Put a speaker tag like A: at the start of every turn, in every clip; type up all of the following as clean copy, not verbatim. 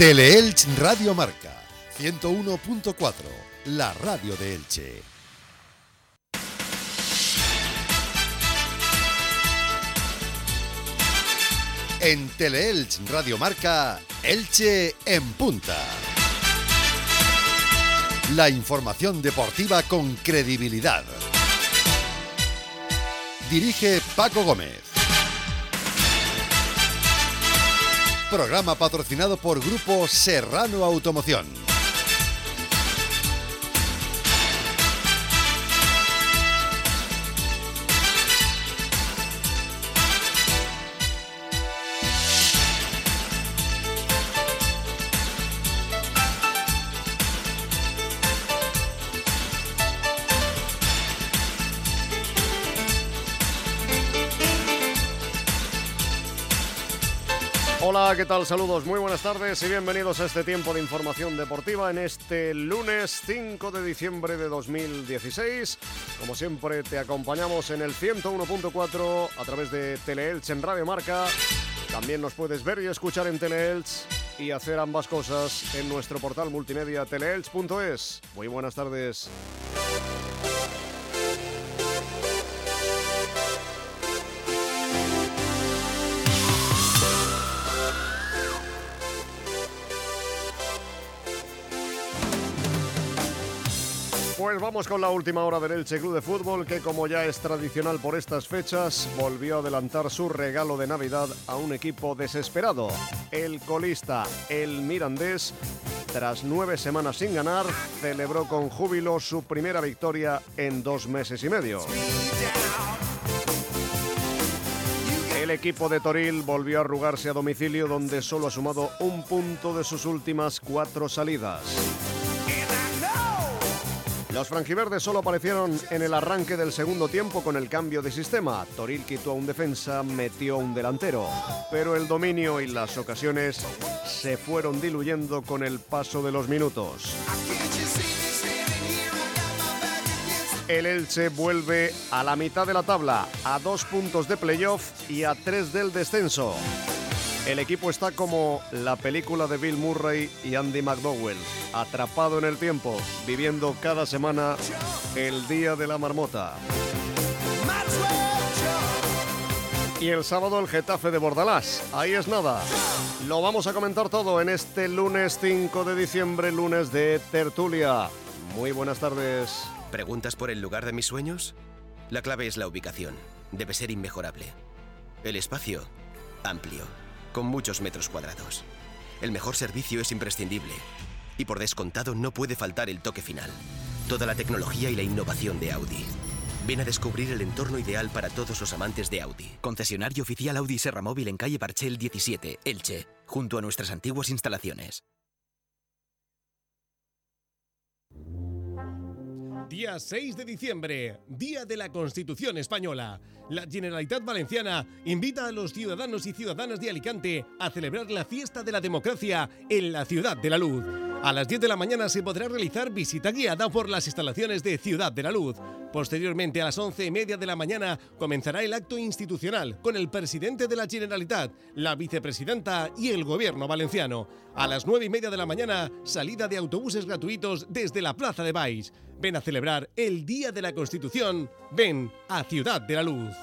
A: Teleelch Radio Marca 101.4, la radio de Elche. En Teleelch Radio Marca, Elche en punta. La información deportiva con credibilidad. Dirige Paco Gómez. Programa patrocinado por Grupo Serrano Automoción.
B: Hola, ¿qué tal? Saludos, muy buenas tardes y bienvenidos a este tiempo de información deportiva en este lunes 5 de diciembre de 2016. Como siempre, te acompañamos en el 101.4 a través de Teleelch en Radio Marca. También nos puedes ver y escuchar en Teleelch y hacer ambas cosas en nuestro portal multimedia teleelch.es. Muy buenas tardes. Pues vamos con la última hora del Elche Club de Fútbol, que como ya es tradicional por estas fechas, volvió a adelantar su regalo de Navidad a un equipo desesperado. El colista, el Mirandés, tras 9 semanas sin ganar, celebró con júbilo su primera victoria en 2 meses y medio. El equipo de Toril volvió a arrugarse a domicilio, donde solo ha sumado un punto de sus últimas 4 salidas. Los franjiverdes solo aparecieron en el arranque del segundo tiempo con el cambio de sistema. Toril quitó a un defensa, metió a un delantero, pero el dominio y las ocasiones se fueron diluyendo con el paso de los minutos. El Elche vuelve a la mitad de la tabla, a 2 puntos de playoff y a 3 del descenso. El equipo está como la película de Bill Murray y Andy McDowell, atrapado en el tiempo, viviendo cada semana el día de la marmota. Y el sábado el Getafe de Bordalás, ahí es nada. Lo vamos a comentar todo en este lunes 5 de diciembre, lunes de tertulia. Muy buenas tardes.
C: ¿Preguntas por el lugar de mis sueños? La clave es la ubicación. Debe ser inmejorable. El espacio, amplio, con muchos metros cuadrados. El mejor servicio es imprescindible. Y por descontado no puede faltar el toque final. Toda la tecnología y la innovación de Audi. Ven a descubrir el entorno ideal para todos los amantes de Audi. Concesionario oficial Audi Serra Móvil en calle Barchel 17, Elche, junto a nuestras antiguas instalaciones.
D: Día 6 de diciembre, Día de la Constitución Española. La Generalitat Valenciana invita a los ciudadanos y ciudadanas de Alicante a celebrar la fiesta de la democracia en la Ciudad de la Luz. A las 10 de la mañana se podrá realizar visita guiada por las instalaciones de Ciudad de la Luz. Posteriormente, a las 11:30 de la mañana, comenzará el acto institucional con el presidente de la Generalitat, la vicepresidenta y el gobierno valenciano. A las 9:30 de la mañana, salida de autobuses gratuitos desde la Plaza de Baix. Ven a celebrar el Día de la Constitución. Ven a Ciudad de la Luz.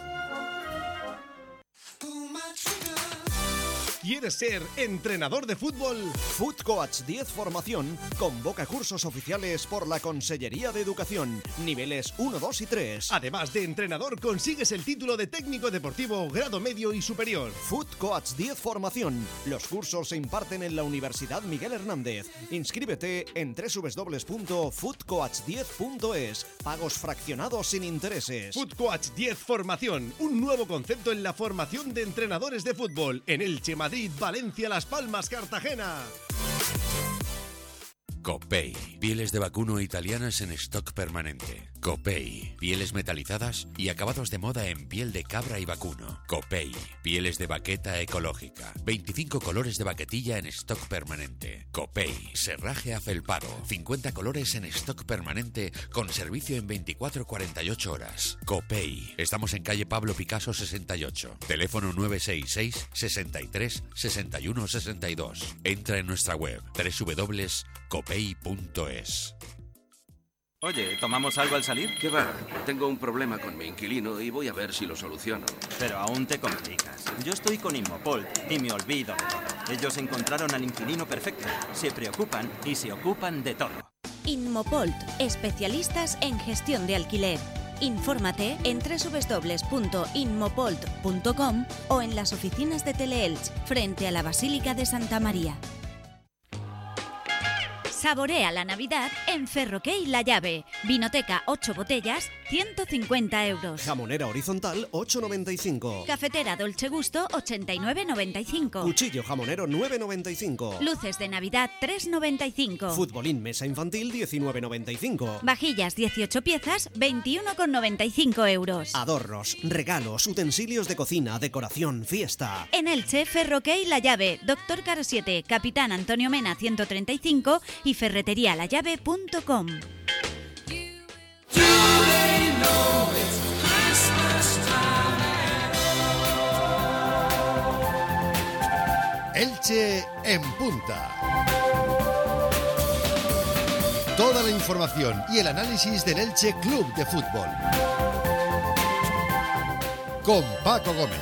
D: ¿Quieres ser entrenador de fútbol?
E: Foot Coach 10 Formación convoca cursos oficiales por la Consellería de Educación, niveles 1, 2 y 3.
D: Además de entrenador, consigues el título de técnico deportivo grado medio y superior.
E: Foot Coach 10 Formación. Los cursos se imparten en la Universidad Miguel Hernández. Inscríbete en www.footcoach10.es. Pagos fraccionados sin intereses.
D: Foot Coach 10 Formación, un nuevo concepto en la formación de entrenadores de fútbol en Elche, Madrid, Valencia, Las Palmas, Cartagena.
F: Copei, pieles de vacuno italianas en stock permanente. Copei, pieles metalizadas y acabados de moda en piel de cabra y vacuno. Copei, pieles de baqueta ecológica. 25 colores de baquetilla en stock permanente. Copei, serraje afelpado. 50 colores en stock permanente con servicio en 24-48 horas. Copei, estamos en calle Pablo Picasso 68. Teléfono 966 63 61 62. Entra en nuestra web www.copei.es.
G: Oye, ¿tomamos algo al salir?
H: ¿Qué va? Tengo un problema con mi inquilino y voy a ver si lo soluciono.
G: Pero aún te complicas. Yo estoy con Inmopolt y me olvido de todo. Ellos encontraron al inquilino perfecto, se preocupan y se ocupan de todo.
I: Inmopolt, especialistas en gestión de alquiler. Infórmate en www.inmopolt.com o en las oficinas de Teleelch, frente a la Basílica de Santa María. Saborea la Navidad en Ferroquey La Llave. Vinoteca 8 botellas, 150 euros.
E: Jamonera horizontal, 8,95.
I: Cafetera Dolce Gusto, 89,95.
E: Cuchillo jamonero, 9,95.
I: Luces de Navidad, 3,95.
E: Futbolín mesa infantil, 19,95.
I: Vajillas 18 piezas, 21,95 euros.
E: Adornos, regalos, utensilios de cocina, decoración, fiesta.
I: En Elche, Ferroquey La Llave, Doctor Caro 7, Capitán Antonio Mena 135 y ferreterialallave.com.
A: Elche en punta. Toda la información y el análisis del Elche Club de Fútbol. Con Paco Gómez.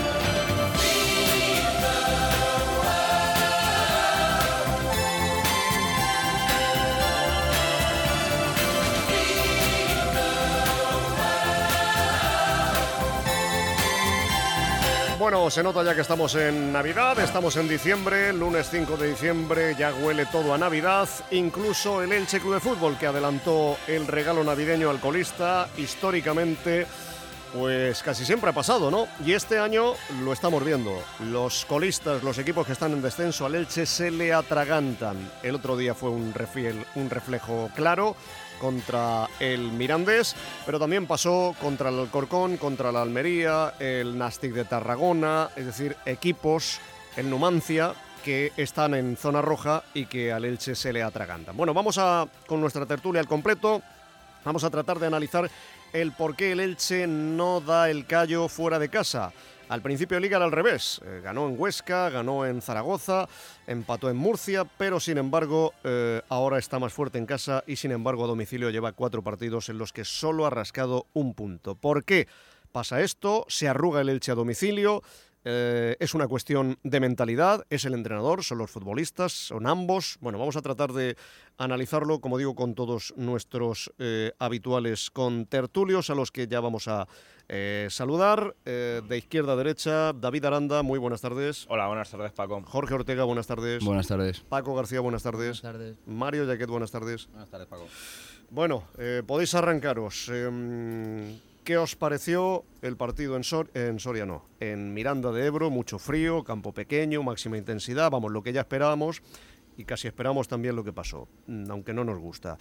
B: Bueno, se nota ya que estamos en Navidad, estamos en diciembre, lunes 5 de diciembre, ya huele todo a Navidad, incluso el Elche Club de Fútbol, que adelantó el regalo navideño al colista, históricamente, pues casi siempre ha pasado, ¿no? Y este año lo estamos viendo, los colistas, los equipos que están en descenso al Elche se le atragantan. El otro día fue un reflejo claro contra el Mirandés, pero también pasó contra el Alcorcón, contra la Almería, el Nàstic de Tarragona, es decir, equipos, el Numancia, que están en zona roja y que al Elche se le atragantan. Bueno, vamos con nuestra tertulia al completo, vamos a tratar de analizar el por qué el Elche no da el callo fuera de casa. Al principio de Liga era al revés, ganó en Huesca, ganó en Zaragoza, empató en Murcia, pero sin embargo ahora está más fuerte en casa y sin embargo a domicilio lleva 4 partidos en los que solo ha rascado un punto. ¿Por qué pasa esto? Se arruga el Elche a domicilio. Es una cuestión de mentalidad, es el entrenador, son los futbolistas, son ambos. Bueno, vamos a tratar de analizarlo, como digo, con todos nuestros habituales contertulios, a los que ya vamos a saludar. De izquierda a derecha, David Aranda, muy buenas tardes.
J: Hola, buenas tardes, Paco.
B: Jorge Ortega, buenas tardes.
K: Buenas tardes.
B: Paco García, buenas tardes.
L: Buenas tardes.
B: Mario Yaquet, buenas tardes.
J: Buenas tardes, Paco.
B: Bueno, podéis arrancaros. ¿Qué os pareció el partido en Miranda de Ebro? Mucho frío, campo pequeño, máxima intensidad, vamos, lo que ya esperábamos y casi esperamos también lo que pasó, aunque no nos gusta.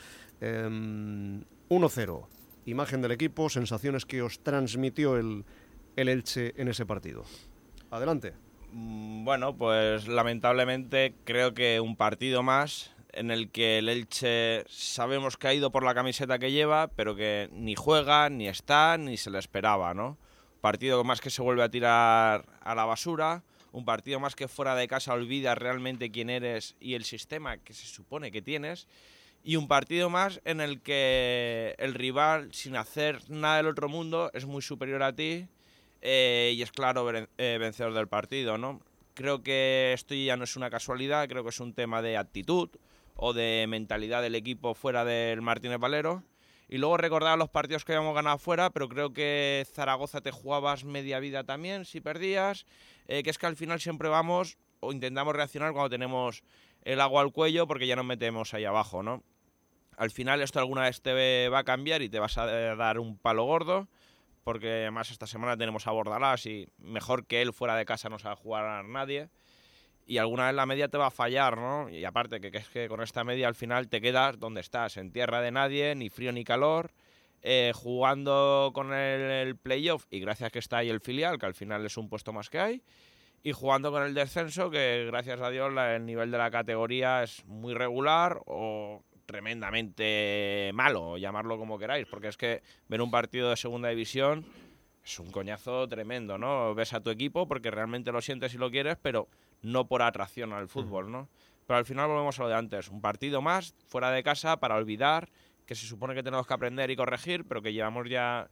B: 1-0, imagen del equipo, sensaciones que os transmitió el Elche en ese partido. Adelante.
J: Bueno, pues lamentablemente creo que un partido más en el que el Elche sabemos que ha ido por la camiseta que lleva, pero que ni juega, ni está, ni se le esperaba, ¿no? Partido más que se vuelve a tirar a la basura, un partido más que fuera de casa olvidas realmente quién eres y el sistema que se supone que tienes, y un partido más en el que el rival, sin hacer nada del otro mundo, es muy superior a ti y es claro vencedor del partido, ¿no? Creo que esto ya no es una casualidad, creo que es un tema de actitud o de mentalidad del equipo fuera del Martínez Valero. Y luego recordar los partidos que habíamos ganado fuera, pero creo que Zaragoza te jugabas media vida también si perdías, que es que al final siempre vamos o intentamos reaccionar cuando tenemos el agua al cuello porque ya nos metemos ahí abajo, ¿no? Al final esto alguna vez te va a cambiar y te vas a dar un palo gordo, porque además esta semana tenemos a Bordalás y mejor que él fuera de casa no sabe jugar a nadie. y alguna vez la media te va a fallar, ¿no? Y aparte que es que con esta media al final te quedas donde estás, en tierra de nadie, ni frío ni calor, jugando con el playoff, y gracias que está ahí el filial, que al final es un puesto más que hay, y jugando con el descenso, que gracias a Dios el nivel de la categoría es muy regular o tremendamente malo, llamarlo como queráis, porque es que ver un partido de segunda división es un coñazo tremendo, ¿no? Ves a tu equipo porque realmente lo sientes y lo quieres, pero no por atracción al fútbol, ¿no? Pero al final volvemos a lo de antes, un partido más fuera de casa para olvidar, que se supone que tenemos que aprender y corregir, pero que llevamos ya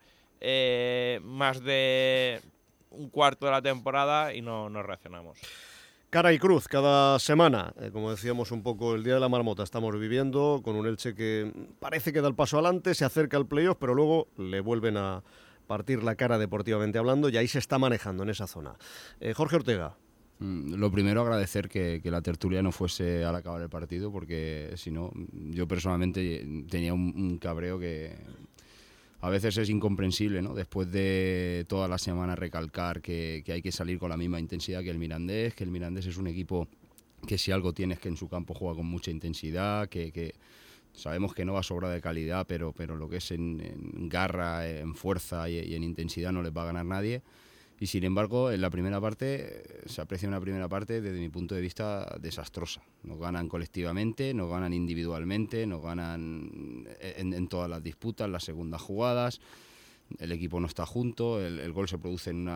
J: más de un cuarto de la temporada y no reaccionamos.
B: Cara y cruz cada semana, como decíamos un poco, el Día de la Marmota estamos viviendo con un Elche que parece que da el paso adelante, se acerca al playoff, pero luego le vuelven a partir la cara deportivamente hablando y ahí se está manejando en esa zona. Jorge Ortega.
K: Lo primero, agradecer que la tertulia no fuese al acabar el partido, porque si no, yo personalmente tenía un cabreo que a veces es incomprensible, ¿no? Después de toda la semana recalcar que hay que salir con la misma intensidad que el Mirandés es un equipo que si algo tiene es que en su campo juega con mucha intensidad, que sabemos que no va a sobrar de calidad, pero lo que es en garra, en fuerza y en intensidad no les va a ganar nadie. Y sin embargo, en la primera parte, se aprecia una primera parte desde mi punto de vista desastrosa. Nos ganan colectivamente, nos ganan individualmente, nos ganan en todas las disputas, las segundas jugadas. El equipo no está junto, el gol se produce en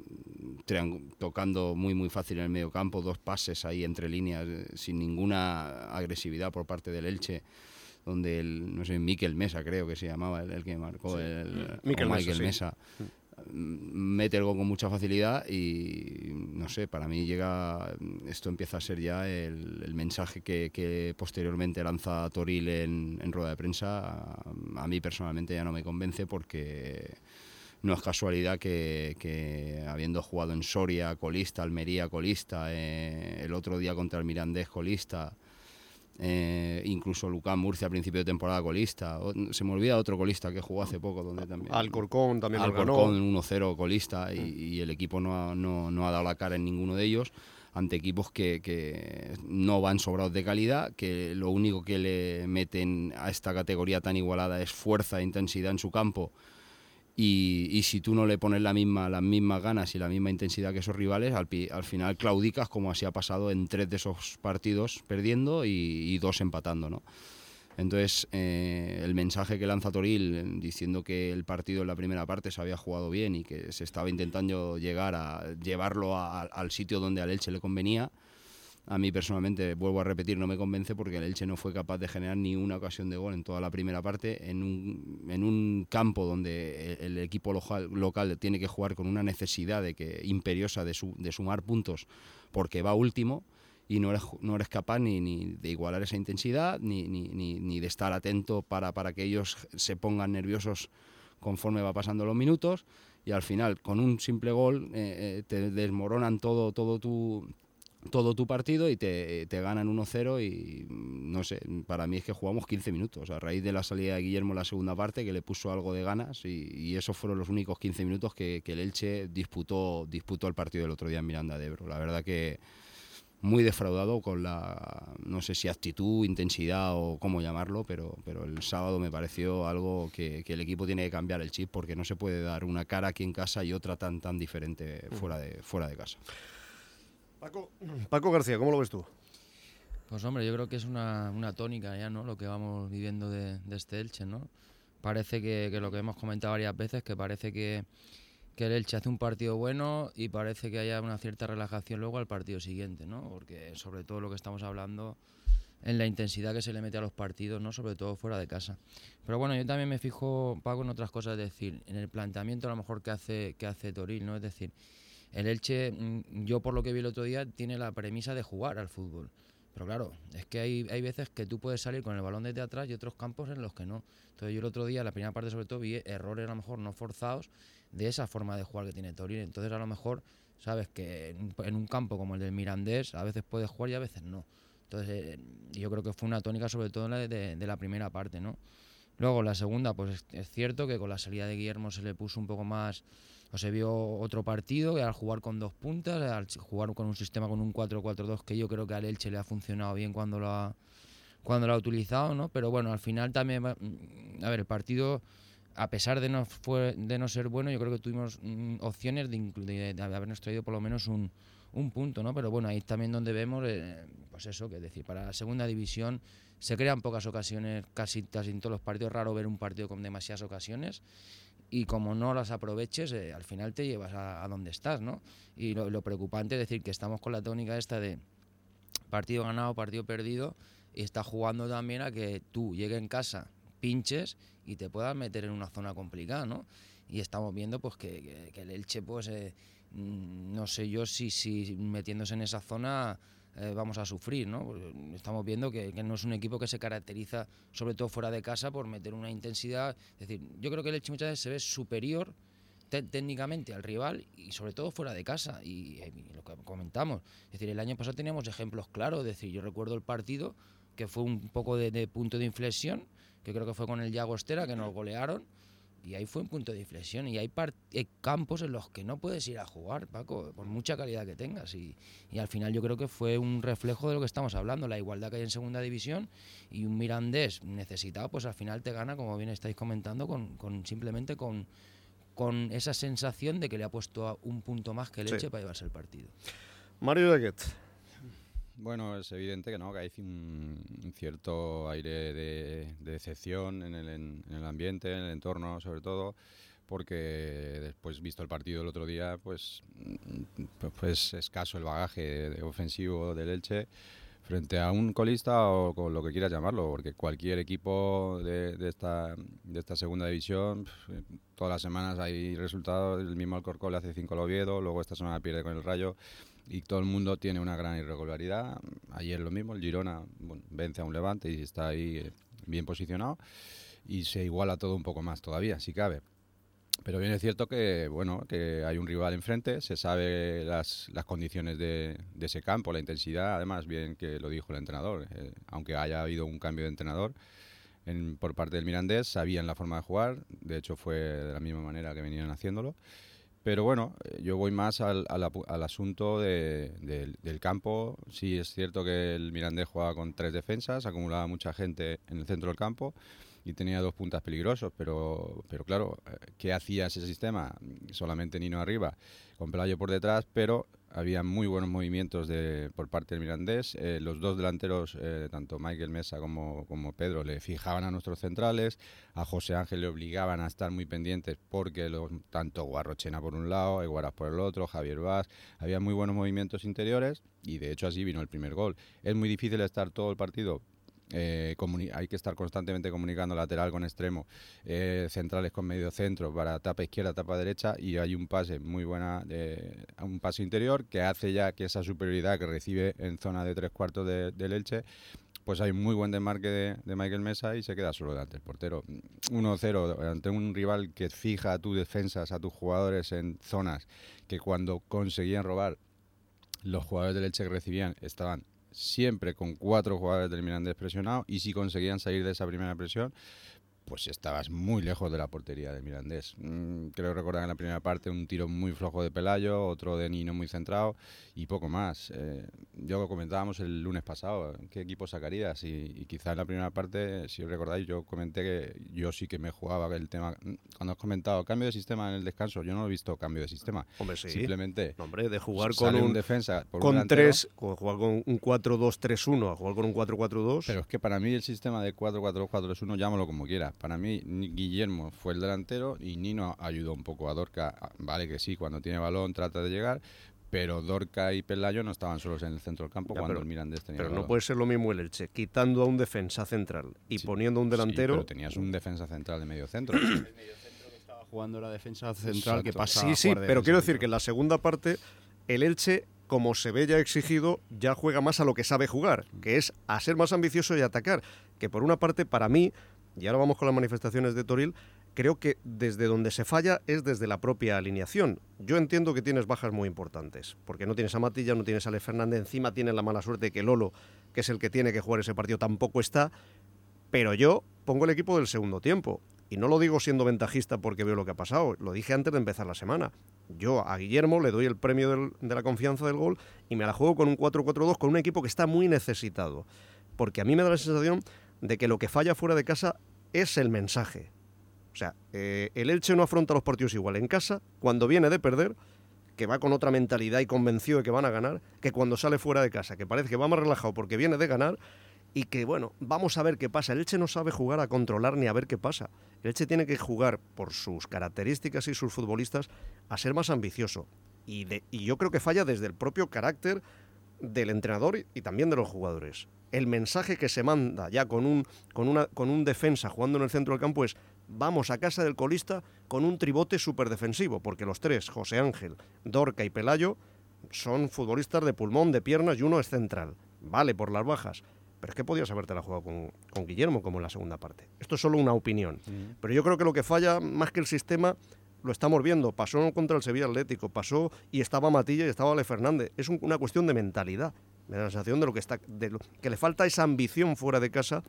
K: tocando muy fácil en el medio campo, 2 pases ahí entre líneas sin ninguna agresividad por parte del Elche, donde no sé, Mikel Mesa creo que se llamaba el que marcó, Mikel Mesa. Sí. Mete el gol con mucha facilidad y no sé, para mí esto empieza a ser ya el mensaje que posteriormente lanza Toril en rueda de prensa. A mí personalmente ya no me convence, porque no es casualidad que habiendo jugado en Soria colista, Almería colista, el otro día contra el Mirandés colista, incluso Lucán Murcia a principio de temporada colista, se me olvida otro colista que jugó hace poco donde también
B: Alcorcón también
K: Alcorcón 1-0 colista, y el equipo no ha dado la cara en ninguno de ellos ante equipos que no van sobrados de calidad, que lo único que le meten a esta categoría tan igualada es fuerza e intensidad en su campo. Y si tú no le pones las mismas ganas y la misma intensidad que esos rivales, al final claudicas, como así ha pasado en 3 de esos partidos perdiendo y 2 empatando, ¿no? Entonces, el mensaje que lanza Toril diciendo que el partido en la primera parte se había jugado bien y que se estaba intentando llevarlo al sitio donde al Elche le convenía, a mí personalmente, vuelvo a repetir, no me convence, porque el Elche no fue capaz de generar ni una ocasión de gol en toda la primera parte, en un campo donde el equipo local tiene que jugar con una necesidad imperiosa de sumar puntos, porque va último, y no eres capaz ni de igualar esa intensidad, ni de estar atento para que ellos se pongan nerviosos conforme va pasando los minutos, y al final, con un simple gol, te desmoronan todo tu partido y te ganan 1-0, y no sé, para mí es que jugamos 15 minutos a raíz de la salida de Guillermo en la segunda parte, que le puso algo de ganas, y esos fueron los únicos 15 minutos que el Elche disputó el partido del otro día en Miranda de Ebro. La verdad que muy defraudado con no sé si actitud, intensidad o cómo llamarlo, pero el sábado me pareció algo que el equipo tiene que cambiar el chip, porque no se puede dar una cara aquí en casa y otra tan diferente fuera de casa.
B: Paco García, ¿cómo lo ves tú?
L: Pues hombre, yo creo que es una tónica ya, ¿no? Lo que vamos viviendo de este Elche, ¿no? Parece que lo que hemos comentado varias veces, que parece que el Elche hace un partido bueno y parece que haya una cierta relajación luego al partido siguiente, ¿no? Porque sobre todo lo que estamos hablando en la intensidad que se le mete a los partidos, ¿no? Sobre todo fuera de casa. Pero bueno, yo también me fijo, Paco, en otras cosas, es decir, en el planteamiento a lo mejor que hace Toril, ¿no? Es decir, el Elche, yo por lo que vi el otro día, tiene la premisa de jugar al fútbol. Pero claro, es que hay veces que tú puedes salir con el balón desde atrás y otros campos en los que no. Entonces yo el otro día, la primera parte sobre todo, vi errores a lo mejor no forzados de esa forma de jugar que tiene Toril. Entonces a lo mejor, sabes que en un campo como el del Mirandés a veces puedes jugar y a veces no. Entonces yo creo que fue una tónica sobre todo de la primera parte, ¿no? Luego la segunda, pues es cierto que con la salida de Guillermo se le puso un poco más pues se vio otro partido que al jugar con 2 puntas, al jugar con un sistema con un 4-4-2 que yo creo que al Elche le ha funcionado bien cuando lo ha utilizado, ¿no? Pero bueno, al final también, a ver, el partido, a pesar de no ser bueno, yo creo que tuvimos opciones de habernos traído por lo menos un punto, ¿no? Pero bueno, ahí también donde vemos, pues eso, que es decir, para la segunda división se crean pocas ocasiones, casi en todos los partidos, raro ver un partido con demasiadas ocasiones, y como no las aproveches, al final te llevas a donde estás, ¿no? Y lo preocupante es decir que estamos con la tónica esta de partido ganado, partido perdido, y está jugando también a que tú llegues en casa, pinches y te puedas meter en una zona complicada, ¿no? Y estamos viendo pues que el Elche, pues no sé yo si metiéndose en esa zona vamos a sufrir, ¿no? Porque estamos viendo que no es un equipo que se caracteriza, sobre todo fuera de casa, por meter una intensidad. Es decir, yo creo que el Elche muchas veces se ve superior técnicamente al rival y sobre todo fuera de casa, y lo que comentamos, es decir, el año pasado teníamos ejemplos claros, es decir, yo recuerdo el partido que fue un poco de punto de inflexión, que creo que fue con el Llagostera, que nos golearon, y ahí fue un punto de inflexión, y hay campos en los que no puedes ir a jugar, Paco, por mucha calidad que tengas, y al final yo creo que fue un reflejo de lo que estamos hablando, la igualdad que hay en segunda división, y un Mirandés necesitado, pues al final te gana, como bien estáis comentando, simplemente con esa sensación de que le ha puesto un punto más que el Elche para llevarse el partido.
B: Mario Daguet.
M: Bueno, es evidente que hay un cierto aire de decepción en el ambiente, en el entorno, sobre todo, porque después, visto el partido el otro día, pues escaso el bagaje ofensivo del Elche frente a un colista o con lo que quieras llamarlo, porque cualquier equipo de esta segunda división, todas las semanas hay resultados, el mismo Alcorcón le hace 5 al Oviedo, luego esta semana pierde con el Rayo, y todo el mundo tiene una gran irregularidad. Ayer lo mismo, el Girona vence a un Levante y está ahí bien posicionado, y se iguala todo un poco más todavía, si cabe. Pero bien es cierto que que hay un rival enfrente, se sabe las condiciones de ese campo, la intensidad, además bien que lo dijo el entrenador, aunque haya habido un cambio de entrenador por parte del Mirandés, sabían la forma de jugar, de hecho fue de la misma manera que venían haciéndolo. Pero bueno, yo voy más al asunto del campo. Sí es cierto que el Mirandés jugaba con 3 defensas, acumulaba mucha gente en el centro del campo y tenía 2 puntas peligrosos, pero claro, ¿qué hacía ese sistema? Solamente Nino arriba, con Pelayo por detrás, pero había muy buenos movimientos por parte del Mirandés. Los 2 delanteros, tanto Michael Mesa como Pedro, le fijaban a nuestros centrales, a José Ángel le obligaban a estar muy pendientes porque tanto Guarrochena por un lado, Eguaras por el otro, Javier Vaz, había muy buenos movimientos interiores y de hecho así vino el primer gol. Es muy difícil estar todo el partido. Hay que estar constantemente comunicando lateral con extremo, centrales con medio centro, para tapa izquierda, tapa derecha, y hay un pase muy buena, un pase interior que hace ya que esa superioridad que recibe en zona de 3/4 del Elche, pues hay un muy buen desmarque de Michael Mesa y se queda solo delante del portero. 1-0 ante un rival que fija a tus defensas, a tus jugadores en zonas que cuando conseguían robar, los jugadores del Elche que recibían estaban siempre con 4 jugadores del Mirandés presionados, y si conseguían salir de esa primera presión, pues estabas muy lejos de la portería del Mirandés. Creo recordar en la primera parte un tiro muy flojo de Pelayo, otro de Nino muy centrado y poco más. Yo lo comentábamos el lunes pasado, ¿qué equipo sacarías? Y quizá en la primera parte, si os recordáis, yo comenté que yo sí que me jugaba el tema. Cuando has comentado cambio de sistema en el descanso, yo no he visto cambio de sistema.
B: Hombre, sí.
M: Simplemente
B: de jugar con un
M: defensa por
B: con
M: un
B: 3, jugar con un 4-2-3-1 a jugar con un 4-4-2.
M: Pero es que para mí el sistema de 4-4-2-4-3-1, llámalo como quiera. Para mí Guillermo fue el delantero y Nino ayudó un poco a Dorca. Vale que sí, cuando tiene balón trata de llegar, pero Dorca y Pelayo no estaban solos en el centro del campo cuando el Mirandés tenía balón.
B: Pero no puede ser lo mismo el Elche, quitando a un defensa central y poniendo a un delantero.
M: Sí, pero tenías un defensa central de medio centro. El medio centro que estaba
K: jugando la defensa central. Exacto. Que pasa.
B: Sí, pero quiero decir que en la segunda parte el Elche, como se ve ya exigido, ya juega más a lo que sabe jugar, que es a ser más ambicioso y atacar. Que por una parte, para mí, y ahora vamos con las manifestaciones de Toril, creo que desde donde se falla es desde la propia alineación. Yo entiendo que tienes bajas muy importantes, porque no tienes a Matilla, no tienes a Alex Fernández, encima tienes la mala suerte de que Lolo, que es el que tiene que jugar ese partido, tampoco está, pero yo pongo el equipo del segundo tiempo. y no lo digo siendo ventajista porque veo lo que ha pasado, lo dije antes de empezar la semana. Yo a Guillermo le doy el premio de la confianza del gol y me la juego con un 4-4-2 con un equipo que está muy necesitado. Porque a mí me da la sensación de que lo que falla fuera de casa es el mensaje. O sea, el Elche no afronta los partidos igual en casa, cuando viene de perder, que va con otra mentalidad y convencido de que van a ganar, que cuando sale fuera de casa, que parece que va más relajado porque viene de ganar y que, bueno, vamos a ver qué pasa. El Elche no sabe jugar a controlar ni a ver qué pasa. El Elche tiene que jugar, por sus características y sus futbolistas, a ser más ambicioso. Y yo creo que falla desde el propio carácter del entrenador y también de los jugadores. El mensaje que se manda ya con un defensa jugando en el centro del campo es: vamos a casa del colista con un tribote súper defensivo, porque los tres, José Ángel, Dorca y Pelayo, son futbolistas de pulmón, de piernas, y uno es central. Vale, por las bajas, pero es que podías habértela jugado con Guillermo como en la segunda parte. Esto es solo una opinión, pero yo creo que lo que falla, más que el sistema, lo estamos viendo. Pasó contra el Sevilla Atlético, pasó y estaba Matilla y estaba Ale Fernández. Es una cuestión de mentalidad. Me da la sensación de que le falta esa ambición fuera de casa.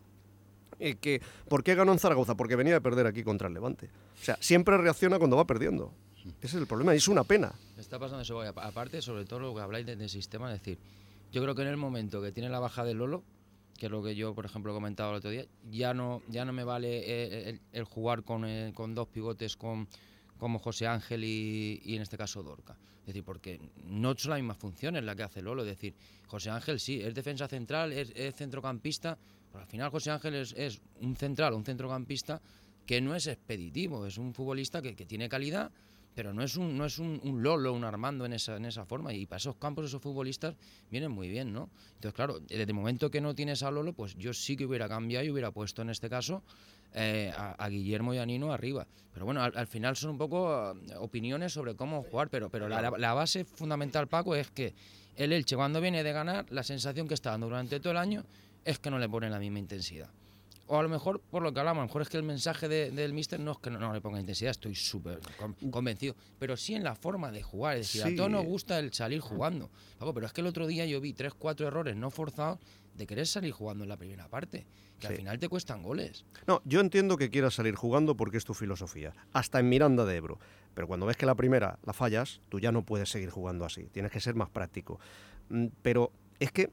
B: ¿Por qué ganó en Zaragoza? Porque venía de perder aquí contra el Levante. O sea, siempre reacciona cuando va perdiendo. Ese es el problema, y es una pena.
L: Me está pasando eso. Aparte, sobre todo lo que habláis del sistema, es decir, yo creo que en el momento que tiene la baja de Lolo, que es lo que yo, por ejemplo, comentaba el otro día, ya no me vale el jugar con dos pivotes como José Ángel y en este caso Dorca. Es decir, porque no son las mismas funciones las que hace Lolo. Es decir, José Ángel sí, es defensa central, es centrocampista, pero al final José Ángel es un central, un centrocampista que no es expeditivo, es un futbolista que tiene calidad, pero no es un Lolo, un Armando en esa forma, y para esos campos esos futbolistas vienen muy bien, ¿no? Entonces, claro, desde el momento que no tienes a Lolo, pues yo sí que hubiera cambiado y hubiera puesto en este caso a Guillermo y a Nino arriba. Pero bueno, al final son un poco opiniones sobre cómo jugar, pero la base fundamental, Paco, es que el Elche, cuando viene de ganar, la sensación que está dando durante todo el año es que no le pone la misma intensidad. O a lo mejor, por lo que hablamos, a lo mejor es que el mensaje del míster no es que no le ponga intensidad, estoy súper convencido, pero sí en la forma de jugar. Es decir, sí, a todos nos gusta el salir jugando. Paco, pero es que el otro día yo vi 3-4 errores no forzados de querer salir jugando en la primera parte, que al final te cuestan goles.
B: No, yo entiendo que quieras salir jugando porque es tu filosofía, hasta en Miranda de Ebro, pero cuando ves que la primera la fallas, tú ya no puedes seguir jugando así, tienes que ser más práctico. Pero es que,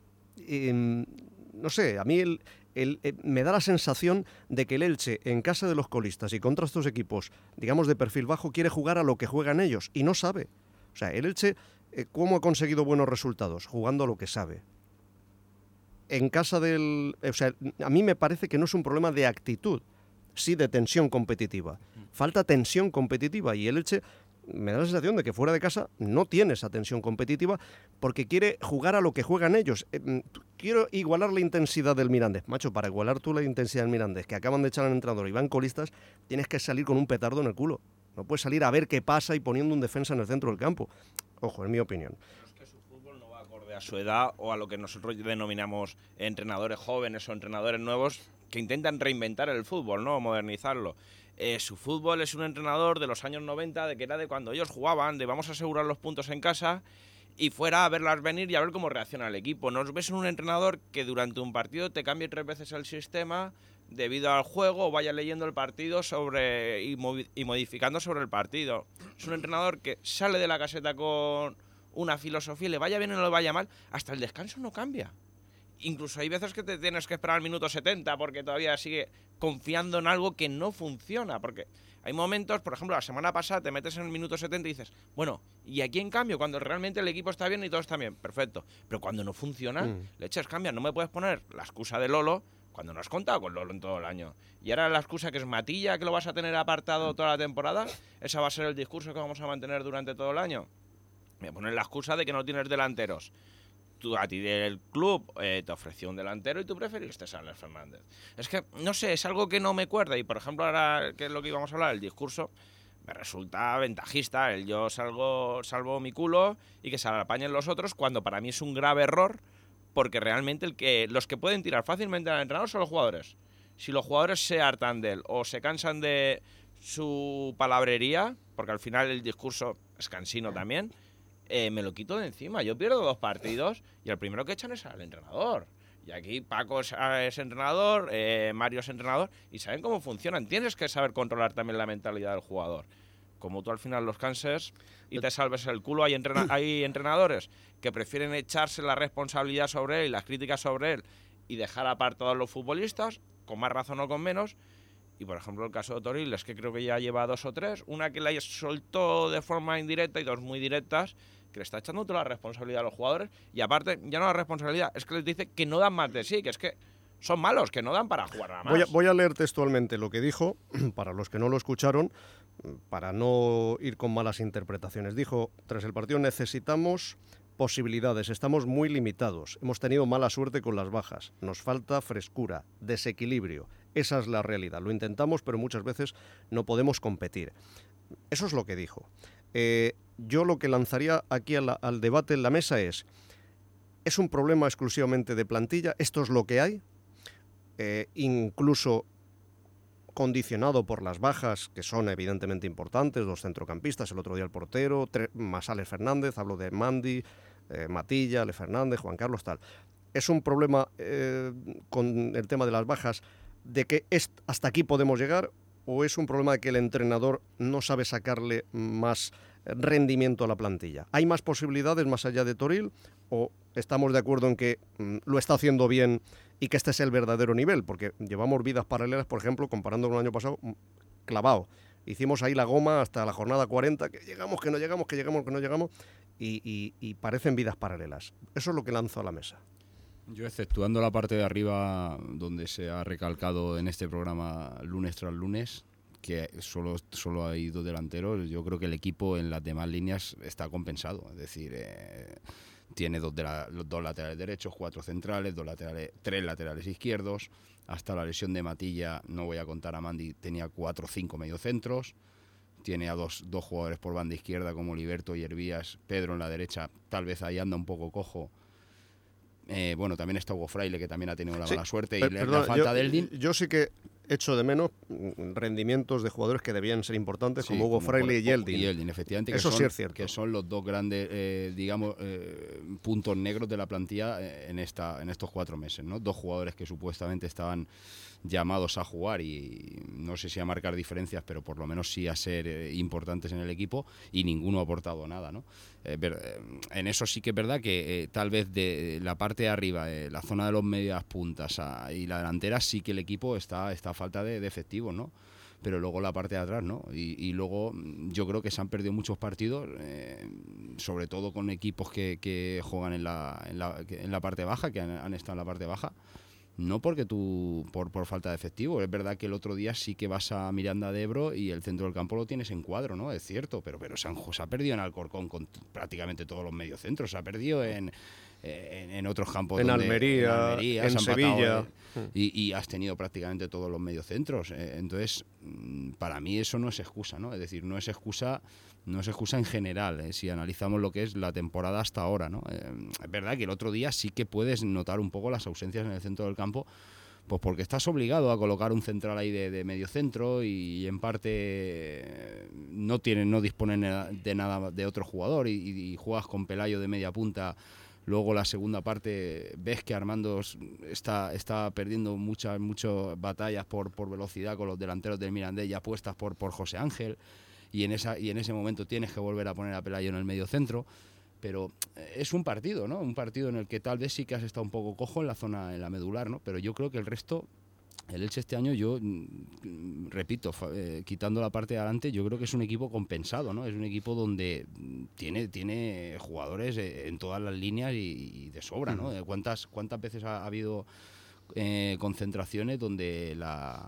B: no sé, a mí me da la sensación de que el Elche, en casa de los colistas y contra estos equipos, digamos, de perfil bajo, quiere jugar a lo que juegan ellos y no sabe. O sea, el Elche, ¿cómo ha conseguido buenos resultados? Jugando a lo que sabe. En casa o sea, a mí me parece que no es un problema de actitud, sí de tensión competitiva. Falta tensión competitiva y el Elche me da la sensación de que fuera de casa no tiene esa tensión competitiva porque quiere jugar a lo que juegan ellos. Quiero igualar la intensidad del Mirandés. Macho, para igualar tú la intensidad del Mirandés, que acaban de echar al entrenador y van colistas, tienes que salir con un petardo en el culo. No puedes salir a ver qué pasa y poniendo un defensa en el centro del campo. Ojo, en mi opinión.
J: A su edad o a lo que nosotros denominamos entrenadores jóvenes o entrenadores nuevos que intentan reinventar el fútbol, ¿no? Modernizarlo. Su fútbol es un entrenador de los años 90, de que era de cuando ellos jugaban, de vamos a asegurar los puntos en casa y fuera a verlas venir y a ver cómo reacciona el equipo. No ves un entrenador que durante un partido te cambie 3 veces el sistema debido al juego o vaya leyendo el partido y modificando sobre el partido. Es un entrenador que sale de la caseta con una filosofía, le vaya bien o no le vaya mal, hasta el descanso no cambia. Incluso hay veces que te tienes que esperar al minuto 70 porque todavía sigue confiando en algo que no funciona, porque hay momentos, por ejemplo, la semana pasada te metes en el minuto 70 y dices, bueno, y aquí en cambio, cuando realmente el equipo está bien y todo está bien, perfecto, pero cuando no funciona, le echas cambia, no me puedes poner la excusa de Lolo cuando no has contado con Lolo en todo el año. Y ahora la excusa que es Matilla, que lo vas a tener apartado toda la temporada, esa va a ser el discurso que vamos a mantener durante todo el año. Me ponen la excusa de que no tienes delanteros. A ti del club te ofreció un delantero y tú preferiste a Ale Fernández. Es que, no sé, es algo que no me cuerda. Y, por ejemplo, ahora que es lo que íbamos a hablar, el discurso, me resulta ventajista. El yo salvo mi culo y que se la apañen los otros, cuando para mí es un grave error, porque realmente los que pueden tirar fácilmente al entrenador son los jugadores. Si los jugadores se hartan de él o se cansan de su palabrería, porque al final el discurso es cansino también, me lo quito de encima. Yo pierdo 2 partidos y el primero que echan es al entrenador. Y aquí Paco es entrenador, Mario es entrenador, y saben cómo funcionan. Tienes que saber controlar también la mentalidad del jugador. Como tú al final los canses y te salves el culo, hay entrenadores que prefieren echarse la responsabilidad sobre él y las críticas sobre él y dejar apartados a los futbolistas, con más razón o con menos. Y por ejemplo el caso de Toril es que creo que ya lleva 2 o 3, una que la soltó de forma indirecta y 2 muy directas, que le está echando toda la responsabilidad a los jugadores. Y aparte, ya no la responsabilidad, es que les dice que no dan más de sí, que es que son malos, que no dan para jugar nada más.
B: Voy a leer textualmente lo que dijo, para los que no lo escucharon, para no ir con malas interpretaciones. Dijo, tras el partido: necesitamos posibilidades, estamos muy limitados, hemos tenido mala suerte con las bajas, nos falta frescura, desequilibrio, esa es la realidad, lo intentamos pero muchas veces no podemos competir. Eso es lo que dijo. Yo lo que lanzaría aquí al debate en la mesa ¿es un problema exclusivamente de plantilla? ¿Esto es lo que hay? Incluso condicionado por las bajas, que son evidentemente importantes, 2 centrocampistas, el otro día el portero, más Alex Fernández, hablo de Mandi, Matilla, Alex Fernández, Juan Carlos, tal. ¿Es un problema con el tema de las bajas de que hasta aquí podemos llegar, o es un problema de que el entrenador no sabe sacarle más rendimiento a la plantilla? ¿Hay más posibilidades más allá de Toril, o estamos de acuerdo en que lo está haciendo bien y que este es el verdadero nivel? Porque llevamos vidas paralelas, por ejemplo, comparando con el año pasado, clavado. Hicimos ahí la goma hasta la jornada 40, que llegamos, que no llegamos, que llegamos, que no llegamos, y parecen vidas paralelas. Eso es lo que lanzo a la mesa.
K: Yo, exceptuando la parte de arriba, donde se ha recalcado en este programa lunes tras lunes, que solo hay 2 delanteros, yo creo que el equipo en las demás líneas está compensado. Es decir, tiene 2 laterales derechos, 4 centrales, 3 laterales izquierdos. Hasta la lesión de Matilla, no voy a contar a Mandi, tenía 4 o 5 mediocentros. Tiene a dos jugadores por banda izquierda como Liberto y Hervías. Pedro en la derecha, tal vez ahí anda un poco cojo. Bueno, también está Hugo Fraile, que también ha tenido la mala suerte, y la falta de Eldin.
B: Yo sí que echo de menos rendimientos de jugadores que debían ser importantes, como Hugo Fraile y Eldin.
K: Y Eldin, efectivamente.
B: Eso sí es cierto.
K: Que son los 2 grandes, puntos negros de la plantilla en estos 4 meses, ¿no? 2 jugadores que supuestamente estaban llamados a jugar y no sé si a marcar diferencias, pero por lo menos sí a ser importantes en el equipo, y ninguno ha aportado nada, ¿no? En eso sí que es verdad que tal vez de la parte de arriba, la zona de los medias puntas y la delantera, sí que el equipo está a falta de efectivos, ¿no? Pero luego la parte de atrás, ¿no? Y luego yo creo que se han perdido muchos partidos, sobre todo con equipos que juegan en la parte baja, que han estado en la parte baja. No porque por falta de efectivo. Es verdad que el otro día sí que vas a Miranda de Ebro y el centro del campo lo tienes en cuadro, ¿no? Es cierto, pero se ha perdido en Alcorcón con prácticamente todos los mediocentros. Se ha perdido en otros campos.
B: En Almería, en Sevilla.
K: Y has tenido prácticamente todos los mediocentros. Entonces, para mí eso no es excusa, ¿no? Es decir, no es excusa en general, si analizamos lo que es la temporada hasta ahora, ¿no? Es verdad que el otro día sí que puedes notar un poco las ausencias en el centro del campo, pues porque estás obligado a colocar un central ahí de medio centro y en parte no disponen de nada de otro jugador y juegas con Pelayo de media punta. Luego la segunda parte ves que Armando está perdiendo muchas batallas por velocidad con los delanteros del Mirandés, ya puestas por José Ángel. Y en ese momento tienes que volver a poner a Pelayo en el medio centro, pero es un partido, ¿no? Un partido en el que tal vez sí que has estado un poco cojo en la medular, ¿no? Pero yo creo que el resto, el Elche este año, yo repito, quitando la parte de adelante, yo creo que es un equipo compensado, ¿no? Es un equipo donde tiene jugadores en todas las líneas y de sobra, ¿no? ¿Cuántas veces ha habido concentraciones donde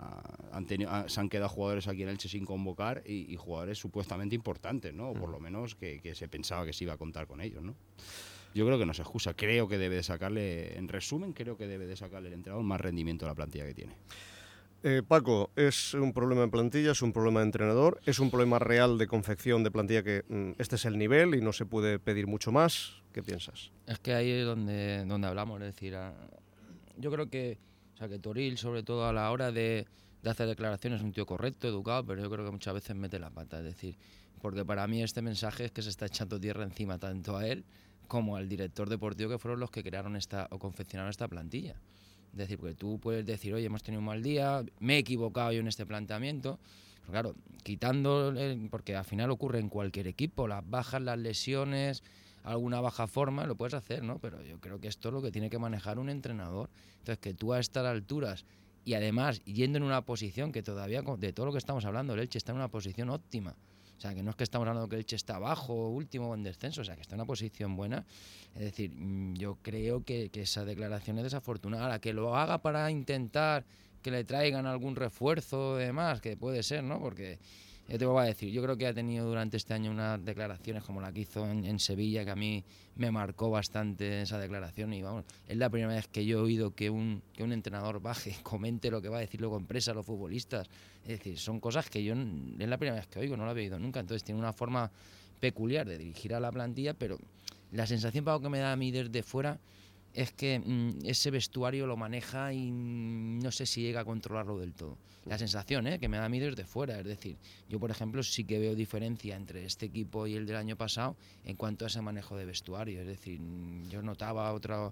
K: se han quedado jugadores aquí en Elche sin convocar y jugadores supuestamente importantes, ¿no? O por lo menos que se pensaba que se iba a contar con ellos, ¿no? Yo creo que no se excusa. Creo que debe de sacarle, en resumen, el entrenador más rendimiento a la plantilla que tiene.
B: Paco, ¿es un problema de plantilla, es un problema de entrenador, es un problema real de confección de plantilla que este es el nivel y no se puede pedir mucho más? ¿Qué piensas?
L: Es que ahí es donde hablamos, es decir, yo creo que Toril, sobre todo a la hora de hacer declaraciones, es un tío correcto, educado, pero yo creo que muchas veces mete la pata, es decir, porque para mí este mensaje es que se está echando tierra encima tanto a él como al director deportivo, que fueron los que crearon o confeccionaron esta plantilla. Es decir, porque tú puedes decir, oye, hemos tenido un mal día, me he equivocado yo en este planteamiento. Pero claro, quitando, porque al final ocurre en cualquier equipo, las bajas, las lesiones, alguna baja forma, lo puedes hacer, ¿no? Pero yo creo que esto es lo que tiene que manejar un entrenador. Entonces, que tú a estas alturas, y además yendo en una posición que todavía, de todo lo que estamos hablando, el Elche está en una posición óptima. O sea, que no es que estamos hablando de que el Elche está abajo, último o en descenso, o sea, que está en una posición buena. Es decir, yo creo que esa declaración es desafortunada. Ahora, que lo haga para intentar que le traigan algún refuerzo de más, que puede ser, ¿no? Porque yo te voy a decir, yo creo que ha tenido durante este año unas declaraciones como la que hizo en Sevilla, que a mí me marcó bastante esa declaración, y vamos, es la primera vez que yo he oído que un entrenador baje, comente lo que va a decir luego en prensa a los futbolistas. Es decir, son cosas que yo es la primera vez que oigo, no lo había oído nunca. Entonces tiene una forma peculiar de dirigir a la plantilla, pero la sensación, Pau, que me da a mí desde fuera es que ese vestuario lo maneja y no sé si llega a controlarlo del todo. La sensación que me da a mí desde fuera. Es decir, yo, por ejemplo, sí que veo diferencia entre este equipo y el del año pasado en cuanto a ese manejo de vestuario. Es decir, yo notaba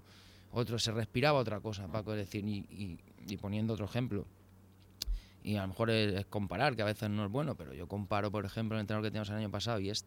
L: se respiraba otra cosa, Paco. Es decir, y poniendo otro ejemplo, y a lo mejor es comparar, que a veces no es bueno, pero yo comparo, por ejemplo, el entrenador que teníamos el año pasado y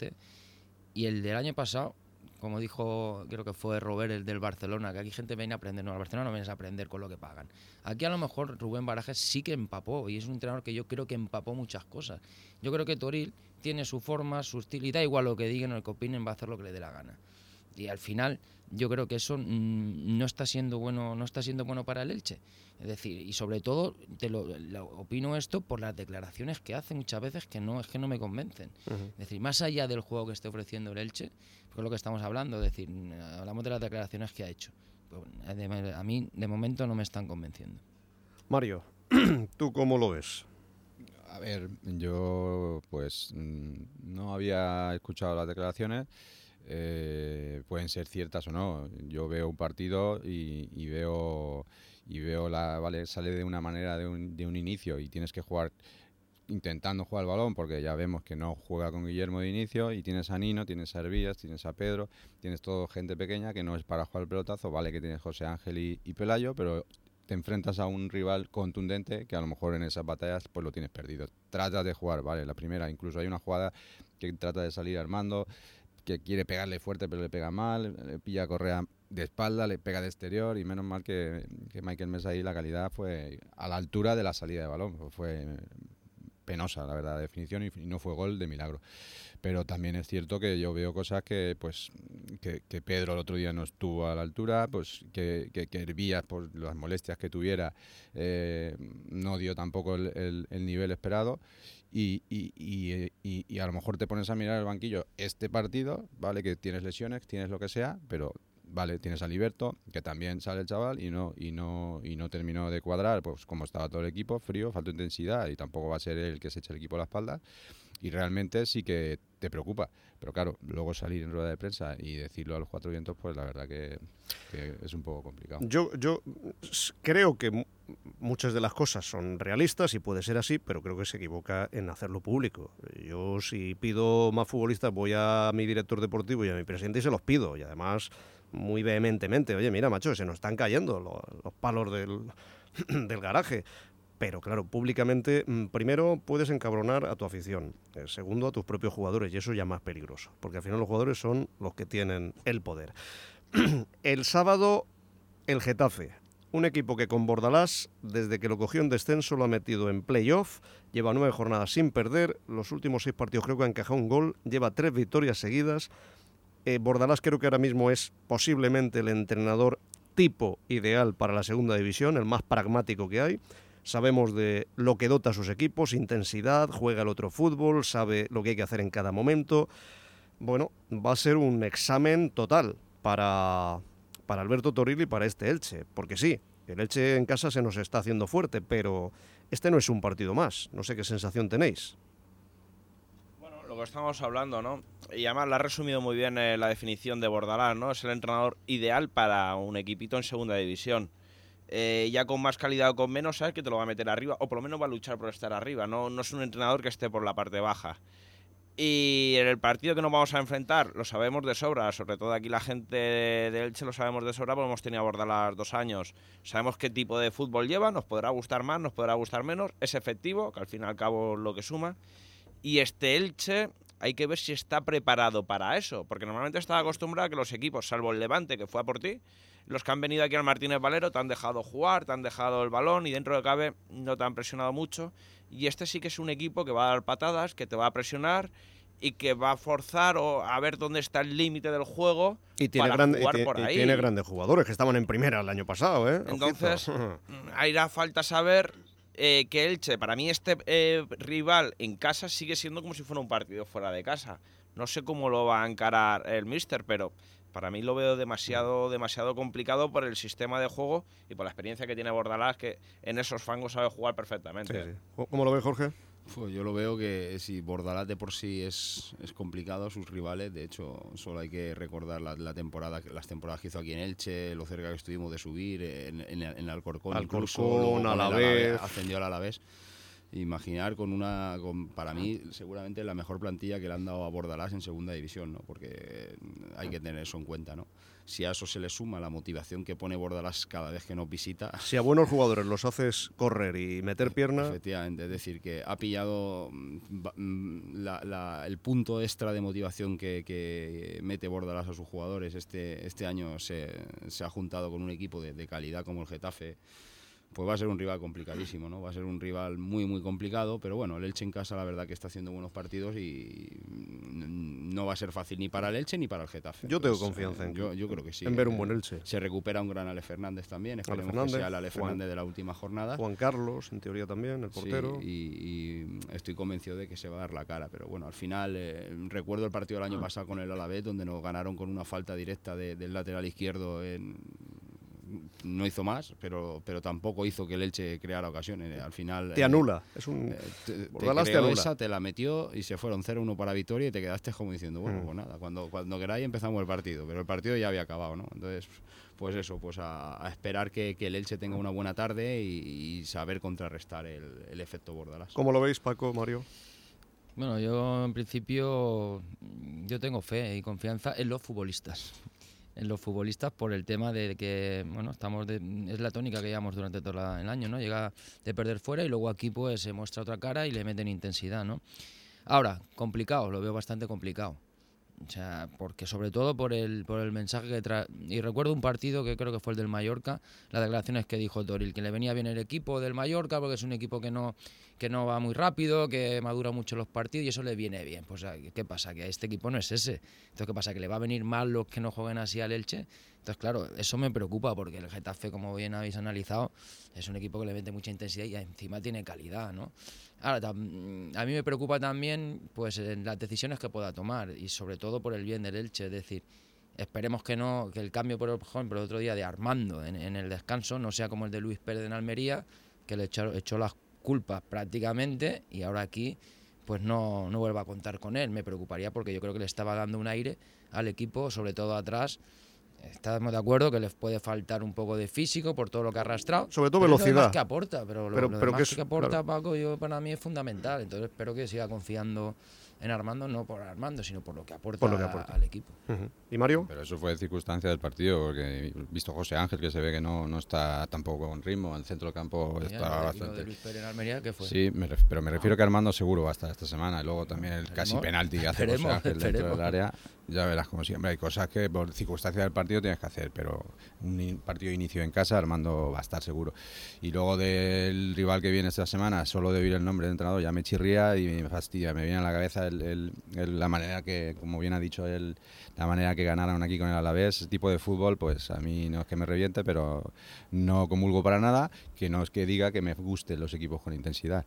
L: el del año pasado, como dijo, creo que fue Robert, el del Barcelona, que aquí gente viene a aprender. No, al Barcelona no vienes a aprender con lo que pagan. Aquí a lo mejor Rubén Barajas sí que empapó, y es un entrenador que yo creo que empapó muchas cosas. Yo creo que Toril tiene su forma, su estilo, y da igual lo que digan o lo que opinen, va a hacer lo que le dé la gana. Y al final yo creo que eso no está siendo bueno para el Elche. Es decir, y sobre todo lo opino esto por las declaraciones que hace muchas veces, que no me convencen. Es decir, más allá del juego que esté ofreciendo el Elche, porque es lo que estamos hablando, es decir, hablamos de las declaraciones que ha hecho. Pues, a mí de momento no me están convenciendo.
B: Mario, ¿tú cómo lo ves?
M: A ver, yo pues no había escuchado las declaraciones. Pueden ser ciertas o no. Yo veo un partido y veo vale, sale de una manera de un inicio y tienes que jugar intentando jugar el balón, porque ya vemos que no juega con Guillermo de inicio, y tienes a Nino, tienes a Hervías, tienes a Pedro, tienes todo gente pequeña que no es para jugar el pelotazo. Vale que tienes José Ángel y Pelayo, pero te enfrentas a un rival contundente que a lo mejor en esas batallas pues lo tienes perdido. Tratas de jugar, vale, la primera, incluso hay una jugada que trata de salir Armando, que quiere pegarle fuerte pero le pega mal, le pilla a Correa de espalda, le pega de exterior, y menos mal que Michael Mesa ahí la calidad fue a la altura de la salida de balón. Fue penosa, la verdad, la definición, y no fue gol de milagro. Pero también es cierto que yo veo cosas que Pedro el otro día no estuvo a la altura, pues que Hervías, por las molestias que tuviera, no dio tampoco el nivel esperado. Y a lo mejor te pones a mirar el banquillo este partido, vale, que tienes lesiones, tienes lo que sea, pero vale, tienes a Liberto, que también sale el chaval y no terminó de cuadrar, pues como estaba todo el equipo, frío, falta intensidad, y tampoco va a ser el que se eche el equipo a la espalda, y realmente sí que te preocupa. Pero claro, luego salir en rueda de prensa y decirlo a los cuatro vientos, pues la verdad que es un poco complicado.
B: Yo creo que muchas de las cosas son realistas y puede ser así, pero creo que se equivoca en hacerlo público. Yo, si pido más futbolistas, voy a mi director deportivo y a mi presidente y se los pido, y además muy vehementemente. Oye, mira, macho, se nos están cayendo los palos del garaje. Pero claro, públicamente, primero puedes encabronar a tu afición, segundo a tus propios jugadores, y eso ya más peligroso, porque al final los jugadores son los que tienen el poder. El sábado, el Getafe, un equipo que con Bordalás, desde que lo cogió en descenso, lo ha metido en playoff, lleva 9 jornadas sin perder, los últimos 6 partidos creo que ha encajado un gol, lleva 3 victorias seguidas. Bordalás creo que ahora mismo es posiblemente el entrenador tipo ideal para la segunda división, el más pragmático que hay. Sabemos de lo que dota a sus equipos, intensidad, juega el otro fútbol, sabe lo que hay que hacer en cada momento. Bueno, va a ser un examen total para Alberto Toril y para este Elche, porque sí, el Elche en casa se nos está haciendo fuerte, pero este no es un partido más. No sé qué sensación tenéis.
J: Bueno, lo que estamos hablando, ¿no? Y además la ha resumido muy bien la definición de Bordalás, ¿no? Es el entrenador ideal para un equipito en segunda división. Ya con más calidad o con menos, sabes que te lo va a meter arriba, o por lo menos va a luchar por estar arriba. No es un entrenador que esté por la parte baja. Y en el partido que nos vamos a enfrentar lo sabemos de sobra, sobre todo aquí la gente de Elche lo sabemos de sobra porque hemos tenido a Bordalás 2 años. Sabemos qué tipo de fútbol lleva, nos podrá gustar más, nos podrá gustar menos, es efectivo, que al fin y al cabo es lo que suma. Y este Elche hay que ver si está preparado para eso, porque normalmente está acostumbrado a que los equipos, salvo el Levante, que fue a por ti, los que han venido aquí al Martínez Valero te han dejado jugar, te han dejado el balón y dentro de cabe no te han presionado mucho. Y este sí que es un equipo que va a dar patadas, que te va a presionar y que va a forzar o a ver dónde está el límite del juego para jugar por ahí.
B: Y tiene grandes jugadores que estaban en primera el año pasado, ¿eh?
J: Entonces, hará falta saber que Elche, para mí este rival en casa sigue siendo como si fuera un partido fuera de casa. No sé cómo lo va a encarar el míster, pero para mí lo veo demasiado complicado por el sistema de juego y por la experiencia que tiene Bordalás, que en esos fangos sabe jugar perfectamente.
B: Sí, sí. ¿Cómo lo ve, Jorge?
K: Pues yo lo veo que si Bordalás de por sí es complicado, sus rivales, de hecho, solo hay que recordar las temporadas que hizo aquí en Elche, lo cerca que estuvimos de subir, en Alcorcón,
B: Alcorcón, Alavés.
K: Ascendió al Alavés. Imaginar para mí, seguramente la mejor plantilla que le han dado a Bordalás en segunda división, ¿no? Porque hay que tener eso en cuenta, ¿no? Si a eso se le suma la motivación que pone Bordalás cada vez que nos visita.
B: Si a buenos jugadores los haces correr y meter pierna.
K: Efectivamente, es decir, que ha pillado el punto extra de motivación que mete Bordalás a sus jugadores. Este año se ha juntado con un equipo de calidad como el Getafe. Pues va a ser un rival complicadísimo, ¿no? Va a ser un rival muy, muy complicado, pero bueno, el Elche en casa la verdad que está haciendo buenos partidos y no va a ser fácil ni para el Elche ni para el Getafe.
B: Yo tengo confianza en
K: yo creo que sí.
B: En ver un buen Elche.
K: Se recupera un gran Ale Fernández también, esperemos que sea el Ale Fernández de la última jornada.
B: Juan Carlos, en teoría también, el portero.
K: Sí, y estoy convencido de que se va a dar la cara, pero bueno, al final recuerdo el partido del año pasado con el Alavés, donde nos ganaron con una falta directa del lateral izquierdo no hizo más, pero tampoco hizo que el Elche creara ocasiones. Al final
B: te anula.
K: Te anula. Esa, te la metió y se fueron 0-1 para Vitoria y te quedaste como diciendo, bueno, pues nada, cuando queráis empezamos el partido, pero el partido ya había acabado, ¿no? Entonces, pues eso, pues a esperar que el Elche tenga una buena tarde y saber contrarrestar el efecto Bordalás.
B: ¿Cómo lo veis, Paco, Mario?
L: Bueno, yo en principio yo tengo fe y confianza en los futbolistas. Por el tema de que, bueno, es la tónica que llevamos durante todo el año, ¿no? Llega de perder fuera y luego aquí pues se muestra otra cara y le meten intensidad, ¿no? Ahora, complicado, lo veo bastante complicado. O sea, porque sobre todo por el mensaje que trae. Y recuerdo un partido que creo que fue el del Mallorca, las declaraciones que dijo Toril, que le venía bien el equipo del Mallorca porque es un equipo que no va muy rápido, que madura mucho los partidos y eso le viene bien. Pues ¿qué pasa? Que este equipo no es ese. Entonces, ¿qué pasa? Que le va a venir mal los que no jueguen así al Elche. Entonces, claro, eso me preocupa porque el Getafe, como bien habéis analizado, es un equipo que le mete mucha intensidad y encima tiene calidad, ¿no? Ahora, a mí me preocupa también pues las decisiones que pueda tomar y sobre todo por el bien del Elche, es decir, esperemos que el cambio, por ejemplo, el otro día de Armando en el descanso no sea como el de Luis Pérez en Almería, que le echó las culpas prácticamente y ahora aquí pues no vuelva a contar con él. Me preocuparía porque yo creo que le estaba dando un aire al equipo, sobre todo atrás. Estamos de acuerdo que les puede faltar un poco de físico por todo lo que ha arrastrado.
B: Sobre todo velocidad.
L: Lo demás que aporta, pero lo demás que aporta, claro. Paco, para mí es fundamental. Entonces espero que siga confiando en Armando, no por Armando, sino por lo que aporta, al equipo.
B: ¿Y Mario?
M: Pero eso fue circunstancia del partido, porque visto José Ángel, que se ve que no está tampoco con ritmo, en el centro del campo está bastante...
L: De Luis Pérez en Almería, ¿qué fue?
M: Sí, pero me refiero que Armando seguro va a estar esta semana, y luego también el casi penalti que hace José Ángel dentro del área. Ya verás, como siempre, hay cosas que por circunstancia del partido tienes que hacer, pero un partido de inicio en casa, Armando va a estar seguro. Y luego del rival que viene esta semana, solo de oír el nombre del entrenador ya me chirría y me fastidia, me viene a la cabeza la manera que, como bien ha dicho él, la manera que ganaron aquí con el Alavés. Ese tipo de fútbol, pues a mí no es que me reviente, pero no comulgo para nada, que no es que diga que me gusten los equipos con intensidad.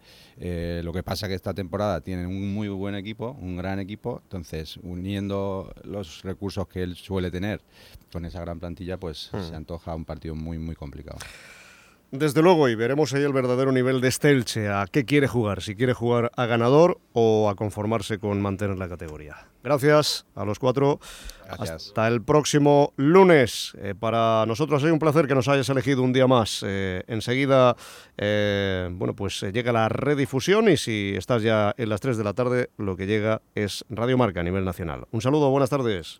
M: Lo que pasa que esta temporada tienen un muy buen equipo, un gran equipo, entonces uniendo los recursos que él suele tener con esa gran plantilla, pues se antoja un partido muy, muy complicado.
B: desde luego, y veremos ahí el verdadero nivel de este Elche, a qué quiere jugar, si quiere jugar a ganador o a conformarse con mantener la categoría. Gracias a los 4.
M: Gracias.
B: Hasta el próximo lunes. Para nosotros es un placer que nos hayas elegido un día más. Enseguida, llega la redifusión y si estás ya en las 3 de la tarde, lo que llega es Radio Marca a nivel nacional. Un saludo, buenas tardes.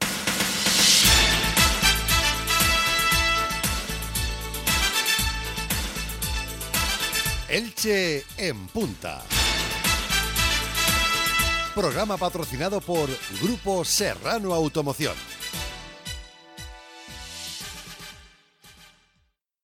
A: Elche en punta. Programa patrocinado por Grupo Serrano Automoción.